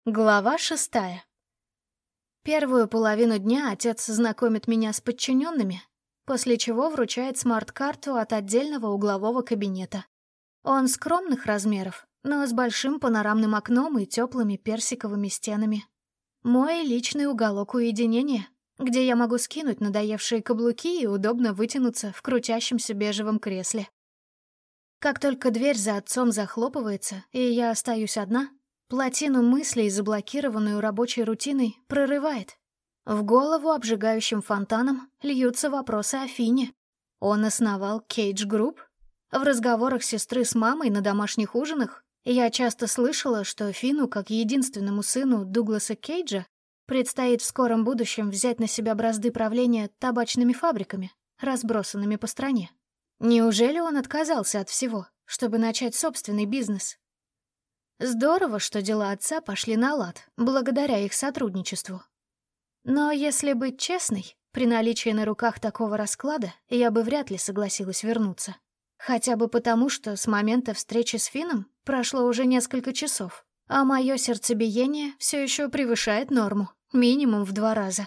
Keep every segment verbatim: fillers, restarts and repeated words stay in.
Глава шестая. Первую половину дня отец знакомит меня с подчиненными, после чего вручает смарт-карту от отдельного углового кабинета. Он скромных размеров, но с большим панорамным окном и теплыми персиковыми стенами. Мой личный уголок уединения, где я могу скинуть надоевшие каблуки и удобно вытянуться в крутящемся бежевом кресле. Как только дверь за отцом захлопывается, и я остаюсь одна, плотину мыслей, заблокированную рабочей рутиной, прорывает. В голову обжигающим фонтаном льются вопросы о Фине. Он основал Кейдж Групп? В разговорах сестры с мамой на домашних ужинах я часто слышала, что Фину, как единственному сыну Дугласа Кейджа, предстоит в скором будущем взять на себя бразды правления табачными фабриками, разбросанными по стране. Неужели он отказался от всего, чтобы начать собственный бизнес? Здорово, что дела отца пошли на лад, благодаря их сотрудничеству. Но если быть честной, при наличии на руках такого расклада я бы вряд ли согласилась вернуться. Хотя бы потому, что с момента встречи с Фином прошло уже несколько часов, а мое сердцебиение все еще превышает норму, минимум в два раза.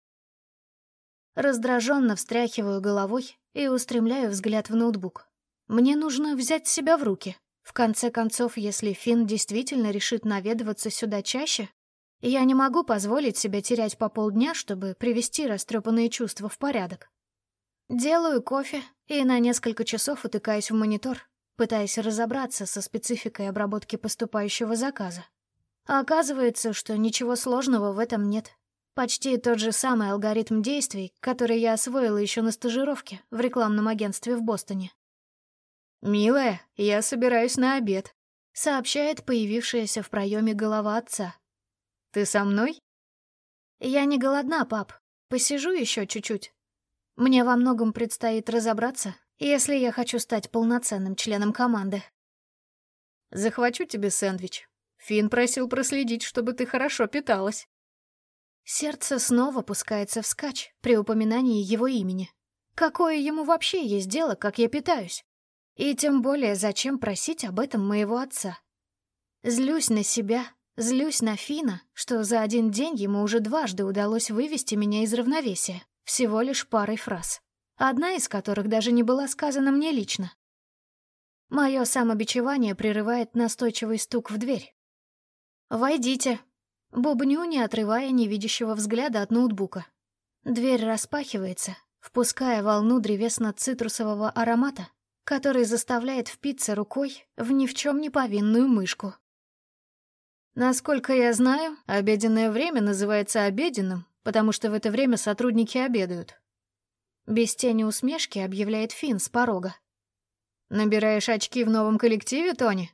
Раздраженно встряхиваю головой и устремляю взгляд в ноутбук. Мне нужно взять себя в руки. В конце концов, если Финн действительно решит наведываться сюда чаще, я не могу позволить себе терять по полдня, чтобы привести растрепанные чувства в порядок. Делаю кофе и на несколько часов утыкаюсь в монитор, пытаясь разобраться со спецификой обработки поступающего заказа. А оказывается, что ничего сложного в этом нет. Почти тот же самый алгоритм действий, который я освоила еще на стажировке в рекламном агентстве в Бостоне. «Милая, я собираюсь на обед», — сообщает появившаяся в проеме голова отца. «Ты со мной?» «Я не голодна, пап. Посижу еще чуть-чуть. Мне во многом предстоит разобраться, если я хочу стать полноценным членом команды». «Захвачу тебе сэндвич. Финн просил проследить, чтобы ты хорошо питалась». Сердце снова пускается вскачь при упоминании его имени. Какое ему вообще есть дело, как я питаюсь? И тем более, зачем просить об этом моего отца? Злюсь на себя, злюсь на Фина, что за один день ему уже дважды удалось вывести меня из равновесия, всего лишь парой фраз, одна из которых даже не была сказана мне лично. Мое самобичевание прерывает настойчивый стук в дверь. «Войдите», — бубню, не отрывая невидящего взгляда от ноутбука. Дверь распахивается, впуская волну древесно-цитрусового аромата, который заставляет впиться рукой в ни в чем не повинную мышку. Насколько я знаю, обеденное время называется обеденным, потому что в это время сотрудники обедают. Без тени усмешки объявляет Финн с порога. «Набираешь очки в новом коллективе, Тони?»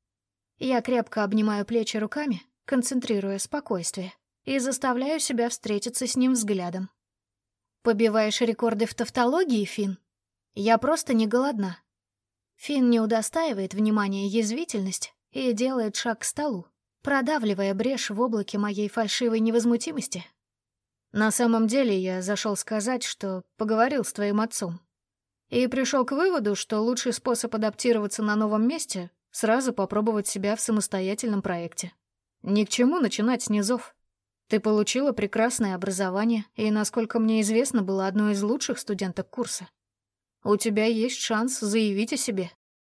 Я крепко обнимаю плечи руками, концентрируя спокойствие, и заставляю себя встретиться с ним взглядом. «Побиваешь рекорды в тавтологии, Финн? Я просто не голодна». Финн не удостаивает внимания язвительность и делает шаг к столу, продавливая брешь в облаке моей фальшивой невозмутимости. «На самом деле я зашел сказать, что поговорил с твоим отцом. И пришел к выводу, что лучший способ адаптироваться на новом месте — сразу попробовать себя в самостоятельном проекте. Ни к чему начинать с низов. Ты получила прекрасное образование и, насколько мне известно, была одной из лучших студенток курса. У тебя есть шанс заявить о себе».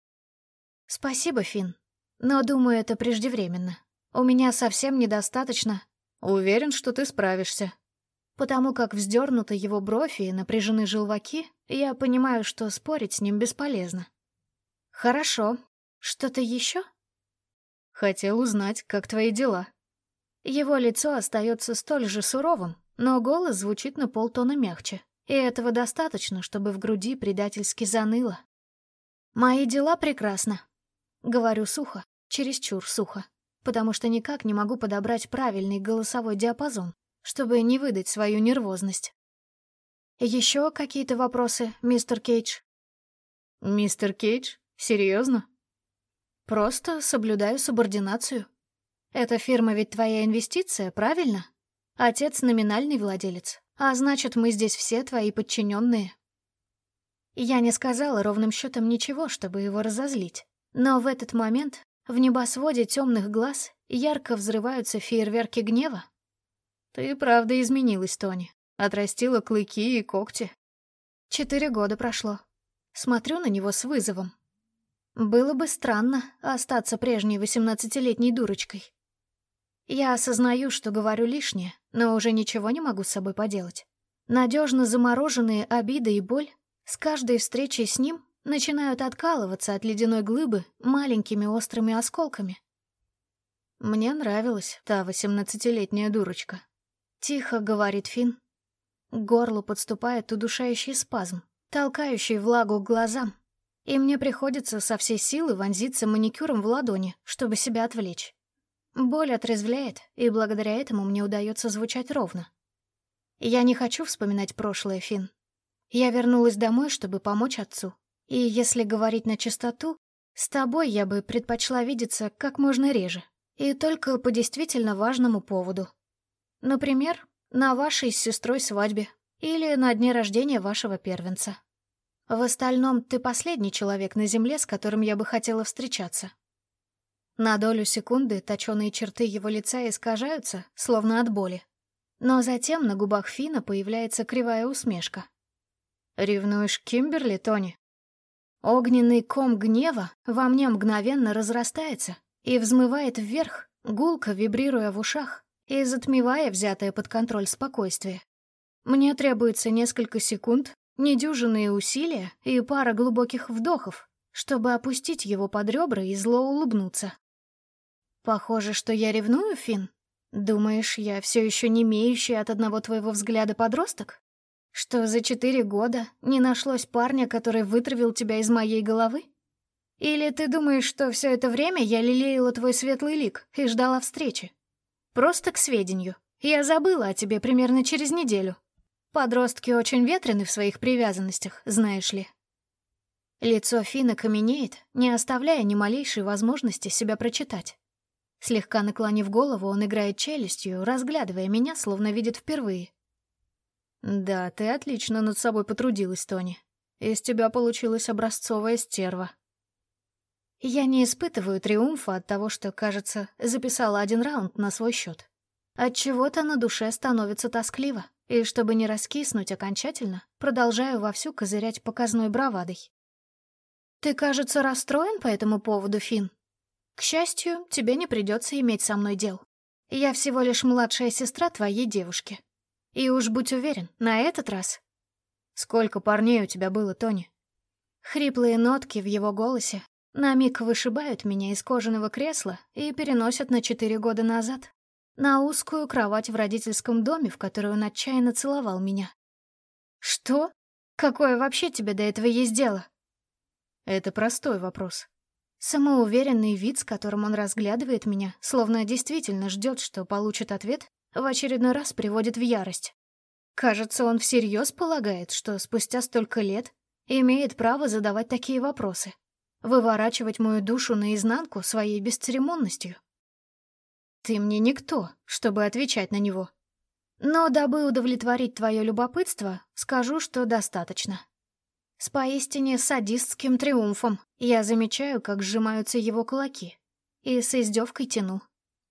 «Спасибо, Финн, но, думаю, это преждевременно. У меня совсем недостаточно...» «Уверен, что ты справишься». Потому как вздернута его бровь и напряжены желваки, я понимаю, что спорить с ним бесполезно. «Хорошо. Что-то еще?» «Хотел узнать, как твои дела». Его лицо остается столь же суровым, но голос звучит на полтона мягче. И этого достаточно, чтобы в груди предательски заныло. «Мои дела прекрасно», — говорю сухо, чересчур сухо, потому что никак не могу подобрать правильный голосовой диапазон, чтобы не выдать свою нервозность. «Еще какие-то вопросы, мистер Кейдж?» «Мистер Кейдж? Серьезно?» «Просто соблюдаю субординацию. Эта фирма ведь твоя инвестиция, правильно? Отец номинальный владелец. А значит, мы здесь все твои подчиненные». Я не сказала ровным счетом ничего, чтобы его разозлить. Но в этот момент в небосводе темных глаз ярко взрываются фейерверки гнева. Ты правда изменилась, Тони. Отрастила клыки и когти. Четыре года прошло. Смотрю на него с вызовом. Было бы странно остаться прежней восемнадцатилетней дурочкой. Я осознаю, что говорю лишнее, но уже ничего не могу с собой поделать. Надежно замороженные обиды и боль с каждой встречей с ним начинают откалываться от ледяной глыбы маленькими острыми осколками. Мне нравилась та восемнадцатилетняя дурочка. Тихо говорит Финн. К горлу подступает удушающий спазм, толкающий влагу к глазам, и мне приходится со всей силы вонзиться маникюром в ладони, чтобы себя отвлечь. Боль отрезвляет, и благодаря этому мне удается звучать ровно. Я не хочу вспоминать прошлое, Финн. Я вернулась домой, чтобы помочь отцу. И если говорить на чистоту, с тобой я бы предпочла видеться как можно реже. И только по действительно важному поводу. Например, на вашей с сестрой свадьбе или на дне рождения вашего первенца. В остальном, ты последний человек на земле, с которым я бы хотела встречаться. На долю секунды точёные черты его лица искажаются, словно от боли. Но затем на губах Фина появляется кривая усмешка. «Ревнуешь Кимберли, Тони?» Огненный ком гнева во мне мгновенно разрастается и взмывает вверх, гулко вибрируя в ушах и затмевая взятое под контроль спокойствие. Мне требуется несколько секунд, недюжинные усилия и пара глубоких вдохов, чтобы опустить его под ребра и зло улыбнуться. Похоже, что я ревную, Финн? Думаешь, я все еще не имеющий от одного твоего взгляда подросток? Что за четыре года не нашлось парня, который вытравил тебя из моей головы? Или ты думаешь, что все это время я лелеяла твой светлый лик и ждала встречи? Просто к сведению, я забыла о тебе примерно через неделю. Подростки очень ветрены в своих привязанностях, знаешь ли. Лицо Фина каменеет, не оставляя ни малейшей возможности себя прочитать. Слегка наклонив голову, он играет челюстью, разглядывая меня, словно видит впервые. «Да, ты отлично над собой потрудилась, Тони. Из тебя получилась образцовая стерва». Я не испытываю триумфа от того, что, кажется, записала один раунд на свой счет. Отчего-то на душе становится тоскливо, и чтобы не раскиснуть окончательно, продолжаю вовсю козырять показной бравадой. «Ты, кажется, расстроен по этому поводу, Финн? К счастью, тебе не придется иметь со мной дел. Я всего лишь младшая сестра твоей девушки. И уж будь уверен, на этот раз...» «Сколько парней у тебя было, Тони?» Хриплые нотки в его голосе на миг вышибают меня из кожаного кресла и переносят на четыре года назад, на узкую кровать в родительском доме, в которой он отчаянно целовал меня. «Что? Какое вообще тебе до этого есть дело?» Это простой вопрос. Самоуверенный вид, с которым он разглядывает меня, словно действительно ждет, что получит ответ, в очередной раз приводит в ярость. Кажется, он всерьез полагает, что спустя столько лет имеет право задавать такие вопросы, выворачивать мою душу наизнанку своей бесцеремонностью. Ты мне никто, чтобы отвечать на него. Но дабы удовлетворить твое любопытство, скажу, что достаточно. С поистине садистским триумфом я замечаю, как сжимаются его кулаки, и с издевкой тяну.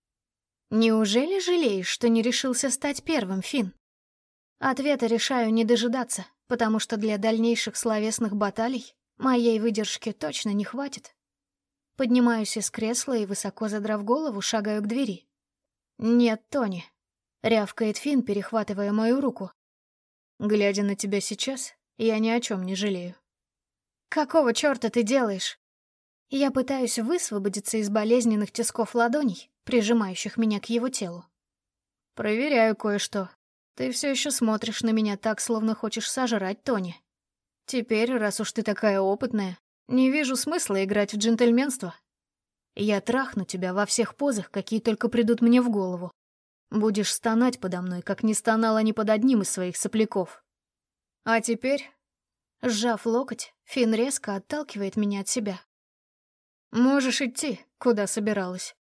Неужели жалеешь, что не решился стать первым, Финн? Ответа решаю не дожидаться, потому что для дальнейших словесных баталий моей выдержки точно не хватит. Поднимаюсь из кресла и, высоко задрав голову, шагаю к двери. «Нет, Тони», — рявкает Финн, перехватывая мою руку. «Глядя на тебя сейчас, я ни о чем не жалею». «Какого черта ты делаешь?» Я пытаюсь высвободиться из болезненных тисков ладоней, прижимающих меня к его телу. «Проверяю кое-что. Ты все еще смотришь на меня так, словно хочешь сожрать, Тони. Теперь, раз уж ты такая опытная, не вижу смысла играть в джентльменство. Я трахну тебя во всех позах, какие только придут мне в голову. Будешь стонать подо мной, как не стонала ни под одним из своих сопляков. А теперь...» Сжав локоть, Финн резко отталкивает меня от себя. «Можешь идти, куда собиралась.